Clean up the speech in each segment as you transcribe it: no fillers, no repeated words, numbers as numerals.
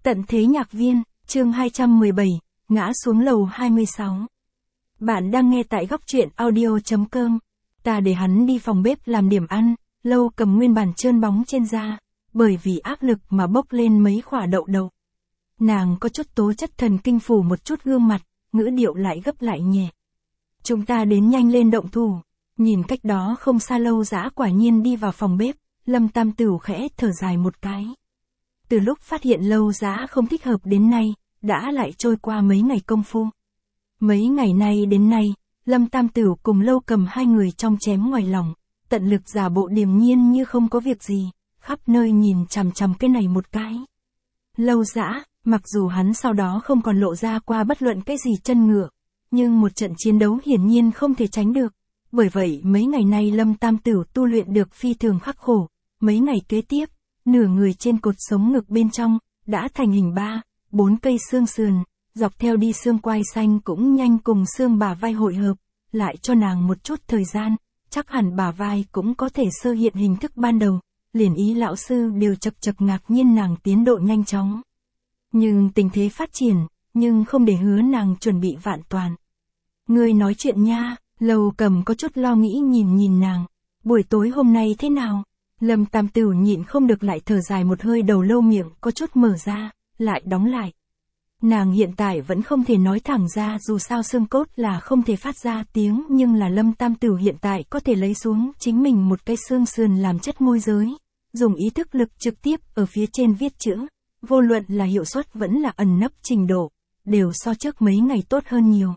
Tận thế nhạc viên, chương 217, ngã xuống lầu 26. Bạn đang nghe tại góc truyện audio.com. Ta để hắn đi phòng bếp làm điểm ăn, Lâu cầm nguyên bản trơn bóng trên da, bởi vì áp lực mà bốc lên mấy khỏa đậu đậu. Nàng có chút tố chất thần kinh phủ một chút gương mặt, ngữ điệu lại gấp lại nhẹ. Chúng ta đến nhanh lên động thủ. Nhìn cách đó không xa Lâu Dã quả nhiên đi vào phòng bếp, Lâm Tam Tửu khẽ thở dài một cái. Từ lúc phát hiện Lâu Dã không thích hợp đến nay, đã lại trôi qua mấy ngày công phu. Mấy ngày nay đến nay, Lâm Tam Tửu cùng Lâu cầm hai người trong chém ngoài lòng, tận lực giả bộ điềm nhiên như không có việc gì, khắp nơi nhìn chằm chằm cái này một cái. Lâu Dã, mặc dù hắn sau đó không còn lộ ra qua bất luận cái gì chân ngựa, nhưng một trận chiến đấu hiển nhiên không thể tránh được. Bởi vậy mấy ngày nay Lâm Tam Tửu tu luyện được phi thường khắc khổ, mấy ngày kế tiếp, nửa người trên cột sống ngực bên trong, đã thành hình 3-4 cây xương sườn, dọc theo đi xương quai xanh cũng nhanh cùng xương bả vai hội hợp, lại cho nàng một chút thời gian, chắc hẳn bả vai cũng có thể sơ hiện hình thức ban đầu, liền ý lão sư đều chật chật ngạc nhiên nàng tiến độ nhanh chóng. Nhưng tình thế phát triển, nhưng không để hứa nàng chuẩn bị vạn toàn. Ngươi nói chuyện nha. Lâu cầm có chút lo nghĩ nhìn nàng. Buổi tối hôm nay thế nào? Lâm Tam Tửu nhịn không được lại thở dài một hơi, đầu lâu miệng có chút mở ra, lại đóng lại. Nàng hiện tại vẫn không thể nói thẳng ra, dù sao xương cốt là không thể phát ra tiếng, nhưng là Lâm Tam Tửu hiện tại có thể lấy xuống chính mình một cái xương sườn làm chất môi giới, dùng ý thức lực trực tiếp ở phía trên viết chữ, vô luận là hiệu suất vẫn là ẩn nấp trình độ, đều so trước mấy ngày tốt hơn nhiều.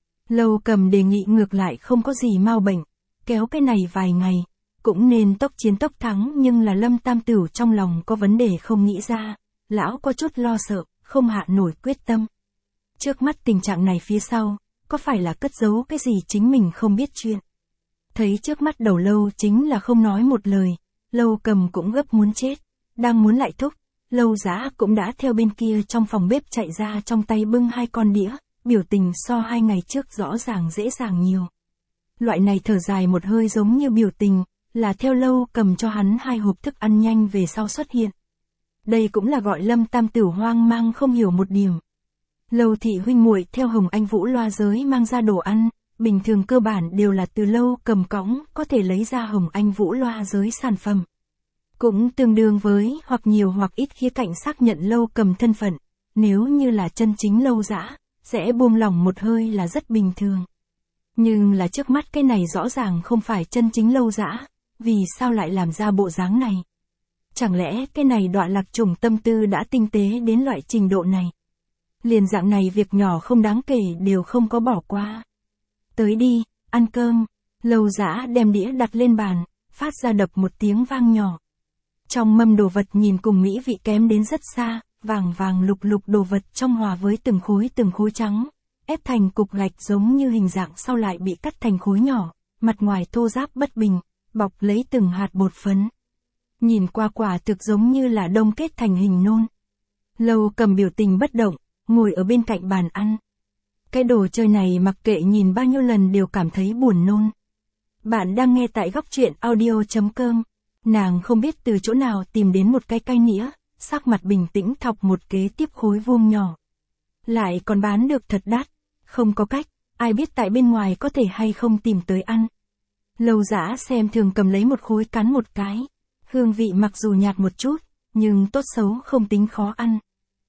Lâu cầm đề nghị ngược lại không có gì mau bệnh, kéo cái này vài ngày, cũng nên tốc chiến tốc thắng, nhưng là Lâm Tam Tửu trong lòng có vấn đề không nghĩ ra, lão có chút lo sợ, không hạ nổi quyết tâm. Trước mắt tình trạng này phía sau, có phải là cất giấu cái gì chính mình không biết chuyện. Thấy trước mắt đầu Lâu chính là không nói một lời, Lâu cầm cũng gấp muốn chết, đang muốn lại thúc, Lâu Dã cũng đã theo bên kia trong phòng bếp chạy ra, trong tay bưng hai con đĩa. Biểu tình so 2 ngày trước rõ ràng dễ dàng nhiều. Loại này thở dài một hơi giống như biểu tình, là theo Lâu cầm cho hắn 2 hộp thức ăn nhanh về sau xuất hiện. Đây cũng là gọi Lâm Tam Tửu hoang mang không hiểu một điểm. Lâu thị huynh muội theo Hồng Anh Vũ loa giới mang ra đồ ăn, bình thường cơ bản đều là từ Lâu cầm cõng, có thể lấy ra Hồng Anh Vũ loa giới sản phẩm. Cũng tương đương với hoặc nhiều hoặc ít khía cạnh xác nhận Lâu cầm thân phận, nếu như là chân chính Lâu Dã, sẽ buông lỏng một hơi là rất bình thường. Nhưng là trước mắt cái này rõ ràng không phải chân chính Lâu Dã, vì sao lại làm ra bộ dáng này? Chẳng lẽ cái này đọa lạc trùng tâm tư đã tinh tế đến loại trình độ này? Liền dạng này việc nhỏ không đáng kể đều không có bỏ qua. Tới đi, ăn cơm. Lâu Dã đem đĩa đặt lên bàn, phát ra đập một tiếng vang nhỏ. Trong mâm đồ vật nhìn cùng mỹ vị kém đến rất xa. Vàng vàng lục lục đồ vật trong hòa với từng khối trắng, ép thành cục gạch giống như hình dạng sau lại bị cắt thành khối nhỏ, mặt ngoài thô ráp bất bình, bọc lấy từng hạt bột phấn. Nhìn qua quả thực giống như là đông kết thành hình nôn. Lâu cầm biểu tình bất động, ngồi ở bên cạnh bàn ăn. Cái đồ chơi này mặc kệ nhìn bao nhiêu lần đều cảm thấy buồn nôn. Bạn đang nghe tại góc truyện audio.com. Nàng không biết từ chỗ nào tìm đến một cái nĩa. Sắc mặt bình tĩnh thọc một kế tiếp khối vuông nhỏ. Lại còn bán được thật đắt. Không có cách, ai biết tại bên ngoài có thể hay không tìm tới ăn. Lâu Dã xem thường cầm lấy một khối cắn một cái. Hương vị mặc dù nhạt một chút, nhưng tốt xấu không tính khó ăn.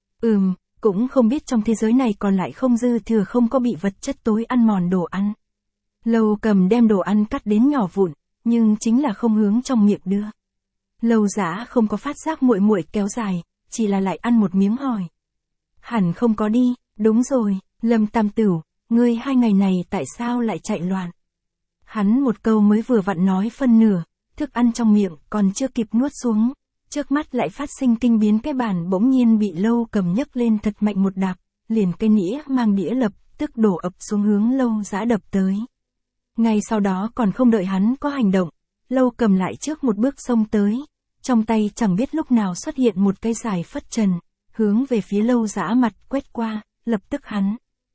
Cũng không biết trong thế giới này còn lại không dư thừa không có bị vật chất tối ăn mòn đồ ăn. Lâu cầm đem đồ ăn cắt đến nhỏ vụn, nhưng chính là không hướng trong miệng đưa. Lâu Dã không có phát giác muội muội kéo dài, chỉ là lại ăn một miếng hỏi. Hẳn không có đi, đúng rồi, Lâm Tam Tửu, ngươi 2 ngày này tại sao lại chạy loạn? Hắn một câu mới vừa vặn nói phân nửa, thức ăn trong miệng còn chưa kịp nuốt xuống, trước mắt lại phát sinh kinh biến, cái bàn bỗng nhiên bị Lâu cầm nhấc lên thật mạnh một đạp, liền cái nĩa mang đĩa lập tức đổ ập xuống hướng Lâu Dã đập tới. Ngay sau đó còn không đợi hắn có hành động, Lâu cầm lại trước một bước xông tới, trong tay chẳng biết lúc nào xuất hiện một cây dài phất trần, hướng về phía Lâu Dã mặt quét qua, lập tức hắn.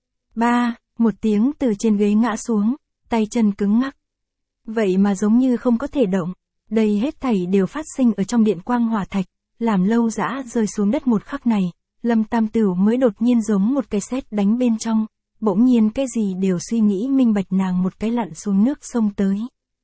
Một tiếng từ trên ghế ngã xuống, tay chân cứng ngắc. Vậy mà giống như không có thể động, đây hết thảy đều phát sinh ở trong điện quang hỏa thạch, làm Lâu Dã rơi xuống đất một khắc này, Lâm Tam Tửu mới đột nhiên giống một cái sét đánh bên trong, bỗng nhiên cái gì đều suy nghĩ minh bạch, nàng một cái lặn xuống nước sông tới.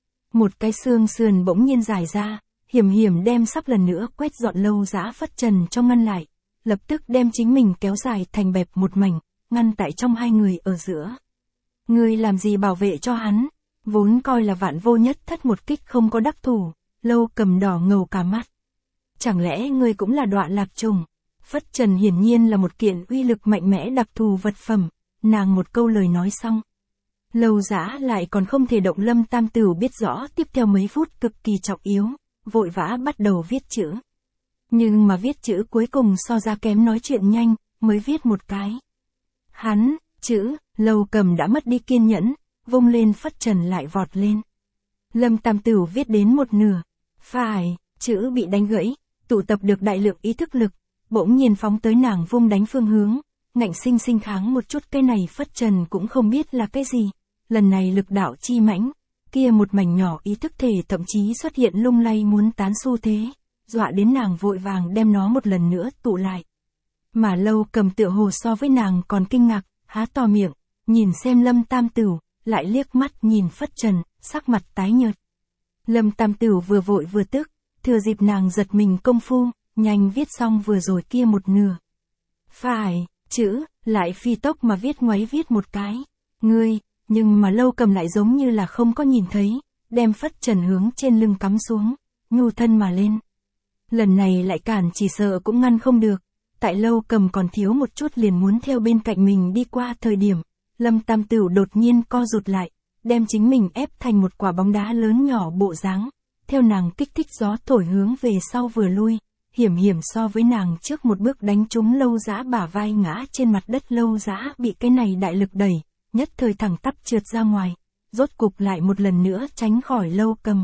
Một cái xương sườn bỗng nhiên dài ra, hiểm hiểm đem sắp lần nữa quét dọn Lâu Dã phất trần cho ngăn lại, lập tức đem chính mình kéo dài thành bẹp một mảnh, ngăn tại trong hai người ở giữa. Ngươi làm gì bảo vệ cho hắn, vốn coi là vạn vô nhất thất một kích không có đắc thủ, Lâu Cầm đỏ ngầu cả mắt. Chẳng lẽ ngươi cũng là Đoạn Lạc Trùng? Phất trần hiển nhiên là một kiện uy lực mạnh mẽ đặc thù vật phẩm, nàng một câu lời nói xong. Lâu Dã lại còn không thể động. Lâm Tam Tửu biết rõ tiếp theo mấy phút cực kỳ trọng yếu, vội vã bắt đầu viết chữ. Nhưng mà viết chữ cuối cùng so ra kém nói chuyện nhanh, mới viết một cái. Hắn, chữ, Lâu Cầm đã mất đi kiên nhẫn, vung lên phất trần lại vọt lên. Lâm Tam Tửu viết đến một nửa, phải, chữ bị đánh gãy, tụ tập được đại lượng ý thức lực, bỗng nhiên phóng tới nàng vung đánh phương hướng, ngạnh sinh sinh kháng một chút. Cái này phất trần cũng không biết là cái gì, lần này lực đạo chi mãnh, kia một mảnh nhỏ ý thức thể thậm chí xuất hiện lung lay muốn tán xu thế, dọa đến nàng vội vàng đem nó một lần nữa tụ lại. Mà Lâu Cầm tựa hồ so với nàng còn kinh ngạc, há to miệng, nhìn xem Lâm Tam Tửu, lại liếc mắt nhìn phất trần, sắc mặt tái nhợt. Lâm Tam Tửu vừa vội vừa tức, thừa dịp nàng giật mình công phu, nhanh viết xong vừa rồi kia một nửa. Phải, chữ, lại phi tốc mà viết ngoáy viết một cái. Ngươi, nhưng mà Lâu Cầm lại giống như là không có nhìn thấy, đem phất trần hướng trên lưng cắm xuống, nhu thân mà lên. Lần này lại cản chỉ sợ cũng ngăn không được, tại Lâu Cầm còn thiếu một chút liền muốn theo bên cạnh mình đi qua thời điểm, Lâm Tam Tửu đột nhiên co rụt lại, đem chính mình ép thành một quả bóng đá lớn nhỏ bộ dáng, theo nàng kích thích gió thổi hướng về sau vừa lui, hiểm hiểm so với nàng trước một bước đánh trúng Lâu Dã bả vai ngã trên mặt đất. Lâu Dã bị cái này đại lực đẩy, nhất thời thẳng tắp trượt ra ngoài, rốt cục lại một lần nữa tránh khỏi Lâu Cầm.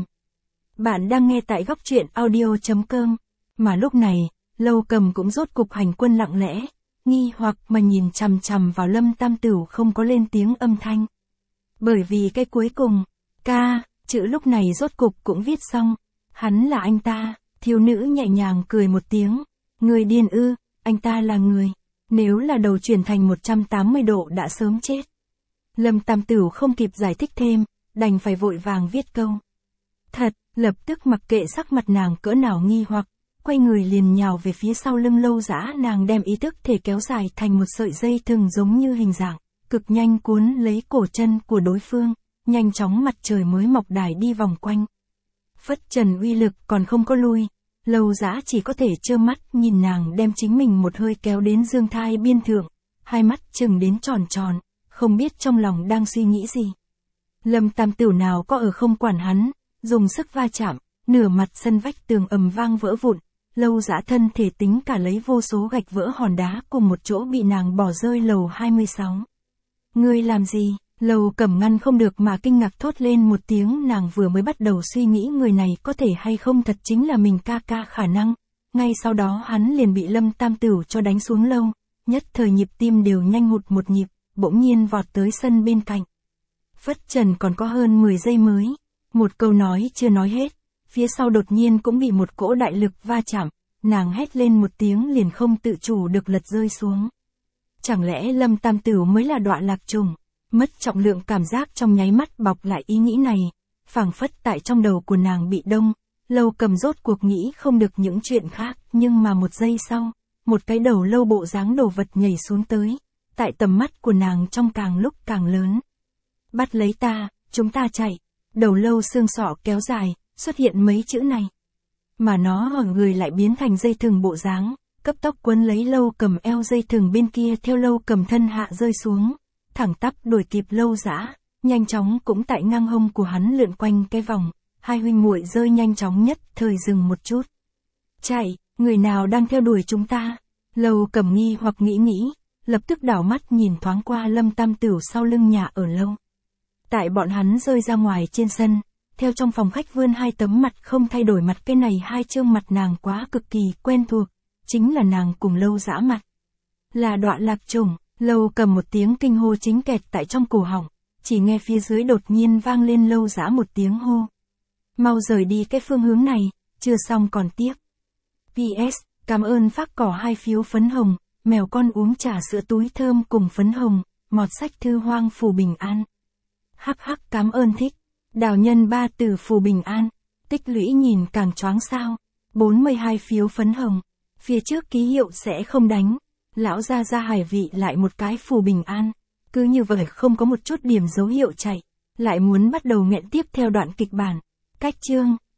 Bạn đang nghe tại góc truyện audio.com, mà lúc này, Lâu Cầm cũng rốt cục hành quân lặng lẽ, nghi hoặc mà nhìn chằm chằm vào Lâm Tam Tửu không có lên tiếng âm thanh. Bởi vì cái cuối cùng, ca, chữ lúc này rốt cục cũng viết xong, hắn là anh ta. Thiếu nữ nhẹ nhàng cười một tiếng, người điên ư, anh ta là người, nếu là đầu chuyển thành 180 độ đã sớm chết. Lâm Tam Tửu không kịp giải thích thêm, đành phải vội vàng viết câu. Thật, lập tức mặc kệ sắc mặt nàng cỡ nào nghi hoặc, quay người liền nhào về phía sau lưng Lâu Dã. Nàng đem ý thức thể kéo dài thành một sợi dây thừng giống như hình dạng, cực nhanh cuốn lấy cổ chân của đối phương, nhanh chóng mặt trời mới mọc đài đi vòng quanh. Phất trần uy lực còn không có lui, Lâu Dã chỉ có thể trơ mắt nhìn nàng đem chính mình một hơi kéo đến dương thai biên thượng, hai mắt chừng đến tròn tròn, không biết trong lòng đang suy nghĩ gì. Lâm Tam Tửu nào có ở không quản hắn, dùng sức va chạm, nửa mặt sân vách tường ầm vang vỡ vụn, Lâu Dã thân thể tính cả lấy vô số gạch vỡ hòn đá cùng một chỗ bị nàng bỏ rơi lầu 26. Ngươi làm gì? Lâu Cầm ngăn không được mà kinh ngạc thốt lên một tiếng. Nàng vừa mới bắt đầu suy nghĩ người này có thể hay không thật chính là mình ca ca khả năng, ngay sau đó hắn liền bị Lâm Tam Tửu cho đánh xuống lâu, nhất thời nhịp tim đều nhanh hụt một nhịp, bỗng nhiên vọt tới sân bên cạnh. Phất trần còn có hơn 10 giây mới, một câu nói chưa nói hết, phía sau đột nhiên cũng bị một cỗ đại lực va chạm, nàng hét lên một tiếng liền không tự chủ được lật rơi xuống. Chẳng lẽ Lâm Tam Tửu mới là Đoạn Lạc Trùng? Mất trọng lượng cảm giác trong nháy mắt bọc lại ý nghĩ này, phảng phất tại trong đầu của nàng bị đông. Lâu Cầm rốt cuộc nghĩ không được những chuyện khác, nhưng mà một giây sau, một cái đầu lâu bộ dáng đồ vật nhảy xuống tới, tại tầm mắt của nàng trong càng lúc càng lớn. Bắt lấy ta, chúng ta chạy. Đầu lâu xương sọ kéo dài, xuất hiện mấy chữ này. Mà nó ở người lại biến thành dây thừng bộ dáng, cấp tốc quấn lấy Lâu Cầm eo, dây thừng bên kia theo Lâu Cầm thân hạ rơi xuống, thẳng tắp đuổi kịp Lâu Dã, nhanh chóng cũng tại ngang hông của hắn lượn quanh cái vòng, hai huynh muội rơi nhanh chóng nhất thời dừng một chút. Chạy, người nào đang theo đuổi chúng ta? Lâu Cầm nghi hoặc nghĩ, lập tức đảo mắt nhìn thoáng qua Lâm Tam Tửu sau lưng nhà ở Lâu. Tại bọn hắn rơi ra ngoài trên sân, theo trong phòng khách vươn hai tấm mặt không thay đổi mặt, cái này hai trương mặt nàng quá cực kỳ quen thuộc, chính là nàng cùng Lâu Dã mặt. Là Đoạn Lạc Trùng. Lâu Cầm một tiếng kinh hô chính kẹt tại trong cổ họng, chỉ nghe phía dưới đột nhiên vang lên Lâu Dã một tiếng hô. Mau rời đi cái phương hướng này, chưa xong còn tiếp. PS, cảm ơn phác cỏ 2 phiếu phấn hồng, Mèo con uống trà sữa túi thơm cùng phấn hồng, mọt sách thư hoang phù bình an. Hắc hắc cám ơn thích. Đào nhân 3 từ phù bình an. Tích lũy nhìn càng choáng sao. 42 phiếu phấn hồng. Phía trước ký hiệu sẽ không đánh. Lão ra ra hải vị lại một cái phù bình an. Cứ như vậy không có một chút điểm dấu hiệu chạy. Lại muốn bắt đầu nghẹn tiếp theo đoạn kịch bản. Cách chương.